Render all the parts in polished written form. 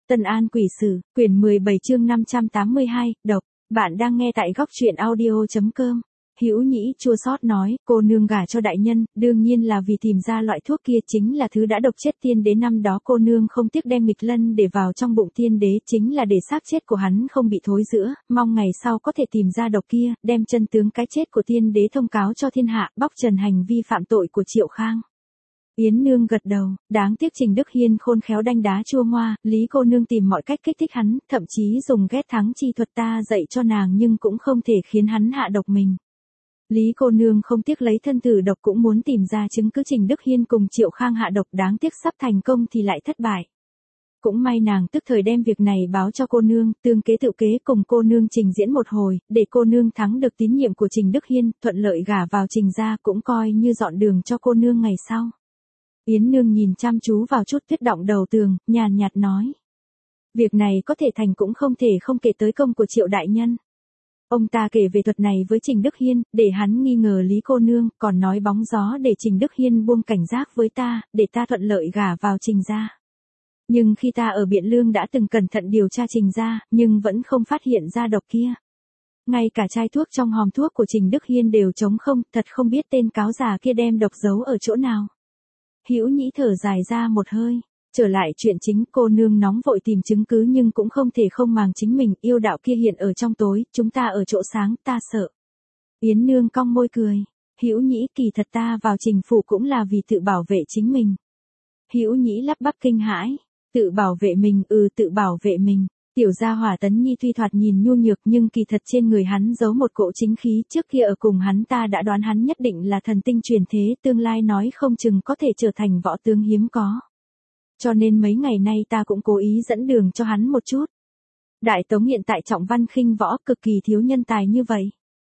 Tân An Quỷ Sử, quyển 17 chương 582, độc. Bạn đang nghe tại góc truyện audio.com. Hữu Nhĩ chua xót nói, cô nương gả cho đại nhân, đương nhiên là vì tìm ra loại thuốc kia chính là thứ đã độc chết tiên đế năm đó, cô nương không tiếc đem nghịch lân để vào trong bụng tiên đế, chính là để xác chết của hắn không bị thối rữa, mong ngày sau có thể tìm ra độc kia, đem chân tướng cái chết của tiên đế thông cáo cho thiên hạ, bóc trần hành vi phạm tội của Triệu Khang. Yến nương gật đầu, đáng tiếc Trình Đức Hiên khôn khéo đanh đá chua ngoa, Lý cô nương tìm mọi cách kích thích hắn, thậm chí dùng ghét thắng chi thuật ta dạy cho nàng nhưng cũng không thể khiến hắn hạ độc mình. Lý cô nương không tiếc lấy thân tử độc cũng muốn tìm ra chứng cứ Trình Đức Hiên cùng Triệu Khang hạ độc, đáng tiếc sắp thành công thì lại thất bại. Cũng may nàng tức thời đem việc này báo cho cô nương, tương kế tự kế cùng cô nương trình diễn một hồi, để cô nương thắng được tín nhiệm của Trình Đức Hiên, thuận lợi gả vào Trình gia, cũng coi như dọn đường cho cô nương ngày sau. Yến nương nhìn chăm chú vào chút tuyết động đầu tường, nhàn nhạt nói. Việc này có thể thành cũng không thể không kể tới công của Triệu đại nhân. Ông ta kể về thuật này với Trình Đức Hiên, để hắn nghi ngờ Lý cô nương, còn nói bóng gió để Trình Đức Hiên buông cảnh giác với ta, để ta thuận lợi gả vào Trình gia. Nhưng khi ta ở Biện Lương đã từng cẩn thận điều tra Trình gia, nhưng vẫn không phát hiện ra độc kia. Ngay cả chai thuốc trong hòm thuốc của Trình Đức Hiên đều trống không, thật không biết tên cáo già kia đem độc giấu ở chỗ nào. Hữu Nhĩ thở dài ra một hơi, trở lại chuyện chính, cô nương nóng vội tìm chứng cứ nhưng cũng không thể không màng chính mình, yêu đạo kia hiện ở trong tối, chúng ta ở chỗ sáng, ta sợ. Yến nương cong môi cười, Hữu Nhĩ kỳ thật ta vào Trình phủ cũng là vì tự bảo vệ chính mình. Hữu Nhĩ lắp bắp kinh hãi, tự bảo vệ mình, tự bảo vệ mình. Tiểu gia hỏa Tấn Nhi tuy thoạt nhìn nhu nhược nhưng kỳ thật trên người hắn giấu một cỗ chính khí, trước kia ở cùng hắn ta đã đoán hắn nhất định là thần tinh truyền thế, tương lai nói không chừng có thể trở thành võ tướng hiếm có. Cho nên mấy ngày nay ta cũng cố ý dẫn đường cho hắn một chút. Đại Tống hiện tại trọng văn khinh võ, cực kỳ thiếu nhân tài như vậy.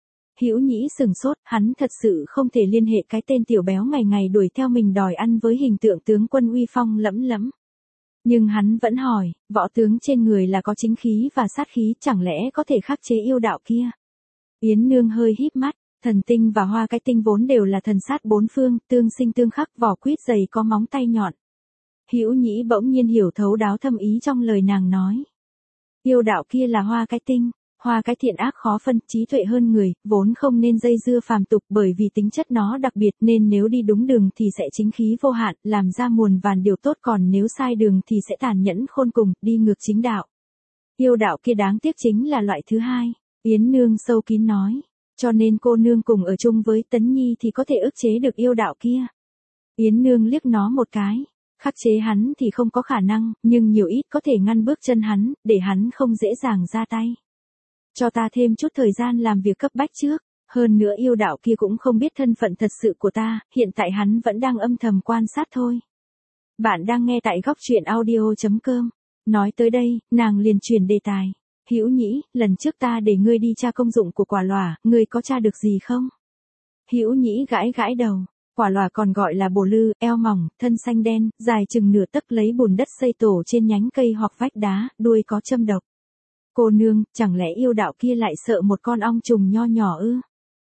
Hữu Nhĩ sừng sốt, hắn thật sự không thể liên hệ cái tên tiểu béo ngày ngày đuổi theo mình đòi ăn với hình tượng tướng quân uy phong lẫm lẫm. Nhưng hắn vẫn hỏi, võ tướng trên người là có chính khí và sát khí, chẳng lẽ có thể khắc chế yêu đạo kia? Yến nương hơi híp mắt, thần tinh và hoa cái tinh vốn đều là thần sát bốn phương, tương sinh tương khắc, vỏ quýt dày có móng tay nhọn. Hữu Nhĩ bỗng nhiên hiểu thấu đáo thâm ý trong lời nàng nói. Yêu đạo kia là hoa cái tinh, hoa cái thiện ác khó phân, trí tuệ hơn người, vốn không nên dây dưa phàm tục, bởi vì tính chất nó đặc biệt nên nếu đi đúng đường thì sẽ chính khí vô hạn, làm ra muôn vàn điều tốt, còn nếu sai đường thì sẽ tàn nhẫn khôn cùng, đi ngược chính đạo. Yêu đạo kia đáng tiếc chính là loại thứ hai, Yến nương sâu kín nói, cho nên cô nương cùng ở chung với Tấn Nhi thì có thể ức chế được yêu đạo kia. Yến nương liếc nó một cái. Khắc chế hắn thì không có khả năng, nhưng nhiều ít có thể ngăn bước chân hắn, để hắn không dễ dàng ra tay. Cho ta thêm chút thời gian làm việc cấp bách trước, hơn nữa yêu đạo kia cũng không biết thân phận thật sự của ta, hiện tại hắn vẫn đang âm thầm quan sát thôi. Bạn đang nghe tại góc truyện audio.com. Nói tới đây, nàng liền chuyển đề tài. Hữu Nhĩ, lần trước ta để ngươi đi tra công dụng của quả lòa, ngươi có tra được gì không? Hữu Nhĩ gãi gãi đầu. Quả lòa còn gọi là bồ lư, eo mỏng, thân xanh đen, dài chừng nửa tấc, lấy bùn đất xây tổ trên nhánh cây hoặc vách đá, đuôi có châm độc. Cô nương, chẳng lẽ yêu đạo kia lại sợ một con ong trùng nho nhỏ ư?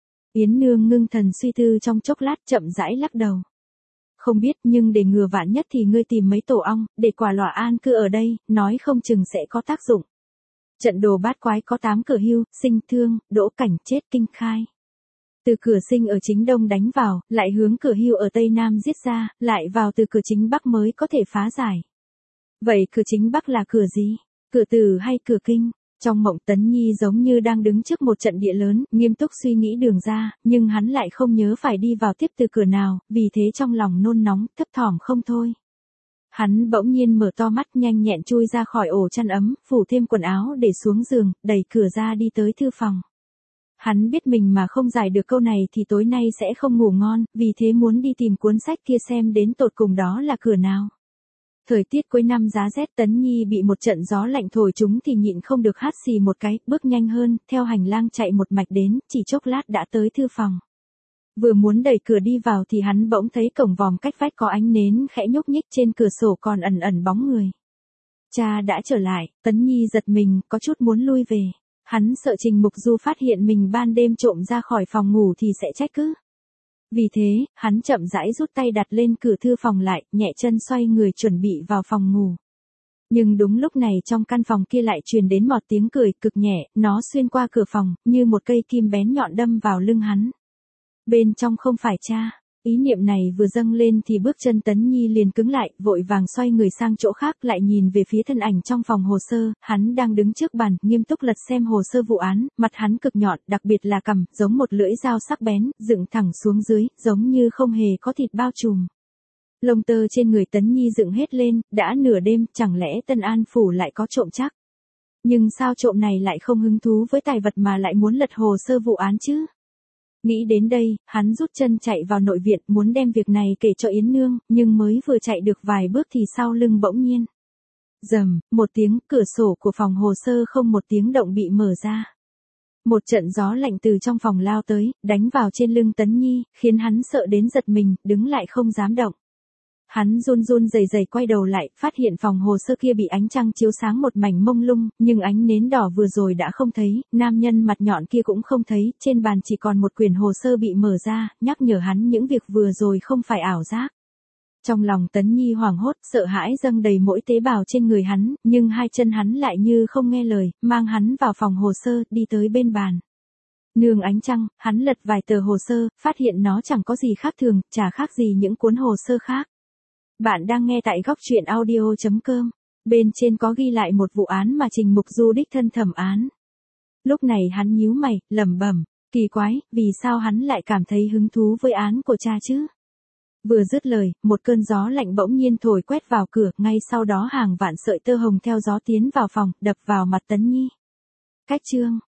Yến nương ngưng thần suy tư trong chốc lát, chậm rãi lắc đầu. Không biết, nhưng để ngừa vạn nhất thì ngươi tìm mấy tổ ong, để quả lòa an cư ở đây, nói không chừng sẽ có tác dụng. Trận đồ bát quái có 8 cửa hưu, sinh, thương, đỗ, cảnh, chết, kinh, khai. Từ cửa sinh ở chính đông đánh vào, lại hướng cửa hưu ở tây nam giết ra, lại vào từ cửa chính bắc mới có thể phá giải. Vậy cửa chính bắc là cửa gì? Cửa tử hay cửa kinh? Trong mộng Tấn Nhi giống như đang đứng trước một trận địa lớn, nghiêm túc suy nghĩ đường ra, nhưng hắn lại không nhớ phải đi vào tiếp từ cửa nào, vì thế trong lòng nôn nóng, thấp thỏm không thôi. Hắn bỗng nhiên mở to mắt, nhanh nhẹn chui ra khỏi ổ chăn ấm, phủ thêm quần áo để xuống giường, đẩy cửa ra đi tới thư phòng. Hắn biết mình mà không giải được câu này thì tối nay sẽ không ngủ ngon, vì thế muốn đi tìm cuốn sách kia xem đến tột cùng đó là cửa nào. Thời tiết cuối năm giá rét, Tấn Nhi bị một trận gió lạnh thổi trúng thì nhịn không được hắt xì một cái, bước nhanh hơn, theo hành lang chạy một mạch đến, chỉ chốc lát đã tới thư phòng. Vừa muốn đẩy cửa đi vào thì hắn bỗng thấy cổng vòm cách vách có ánh nến khẽ nhúc nhích, trên cửa sổ còn ẩn ẩn bóng người. Cha đã trở lại, Tấn Nhi giật mình, có chút muốn lui về. Hắn sợ Trình Mục Du phát hiện mình ban đêm trộm ra khỏi phòng ngủ thì sẽ trách cứ. Vì thế, hắn chậm rãi rút tay đặt lên cửa thư phòng lại, nhẹ chân xoay người chuẩn bị vào phòng ngủ. Nhưng đúng lúc này trong căn phòng kia lại truyền đến một tiếng cười cực nhẹ, nó xuyên qua cửa phòng, như một cây kim bén nhọn đâm vào lưng hắn. Bên trong không phải cha. Ý niệm này vừa dâng lên thì bước chân Tấn Nhi liền cứng lại, vội vàng xoay người sang chỗ khác lại nhìn về phía thân ảnh trong phòng hồ sơ, hắn đang đứng trước bàn, nghiêm túc lật xem hồ sơ vụ án, mặt hắn cực nhọn, đặc biệt là cằm, giống một lưỡi dao sắc bén, dựng thẳng xuống dưới, giống như không hề có thịt bao trùm. Lông tơ trên người Tấn Nhi dựng hết lên, đã nửa đêm, chẳng lẽ Tân An Phủ lại có trộm chắc? Nhưng sao trộm này lại không hứng thú với tài vật mà lại muốn lật hồ sơ vụ án chứ? Nghĩ đến đây, hắn rút chân chạy vào nội viện muốn đem việc này kể cho Yến Nương, nhưng mới vừa chạy được vài bước thì sau lưng bỗng nhiên. Rầm, một tiếng, cửa sổ của phòng hồ sơ không một tiếng động bị mở ra. Một trận gió lạnh từ trong phòng lao tới, đánh vào trên lưng Tấn Nhi, khiến hắn sợ đến giật mình, đứng lại không dám động. Hắn run run rẩy rẩy quay đầu lại, phát hiện phòng hồ sơ kia bị ánh trăng chiếu sáng một mảnh mông lung, nhưng ánh nến đỏ vừa rồi đã không thấy, nam nhân mặt nhọn kia cũng không thấy, trên bàn chỉ còn một quyển hồ sơ bị mở ra, nhắc nhở hắn những việc vừa rồi không phải ảo giác. Trong lòng Tấn Nhi hoảng hốt, sợ hãi dâng đầy mỗi tế bào trên người hắn, nhưng hai chân hắn lại như không nghe lời, mang hắn vào phòng hồ sơ, đi tới bên bàn. Nương ánh trăng, hắn lật vài tờ hồ sơ, phát hiện nó chẳng có gì khác thường, chả khác gì những cuốn hồ sơ khác. Bạn đang nghe tại góc truyện audio.com. Bên trên có ghi lại một vụ án mà Trình Mục Du đích thân thẩm án. Lúc này hắn nhíu mày, lẩm bẩm, kỳ quái, vì sao hắn lại cảm thấy hứng thú với án của cha chứ? Vừa dứt lời, một cơn gió lạnh bỗng nhiên thổi quét vào cửa, ngay sau đó hàng vạn sợi tơ hồng theo gió tiến vào phòng, đập vào mặt Tấn Nhi. Cách chương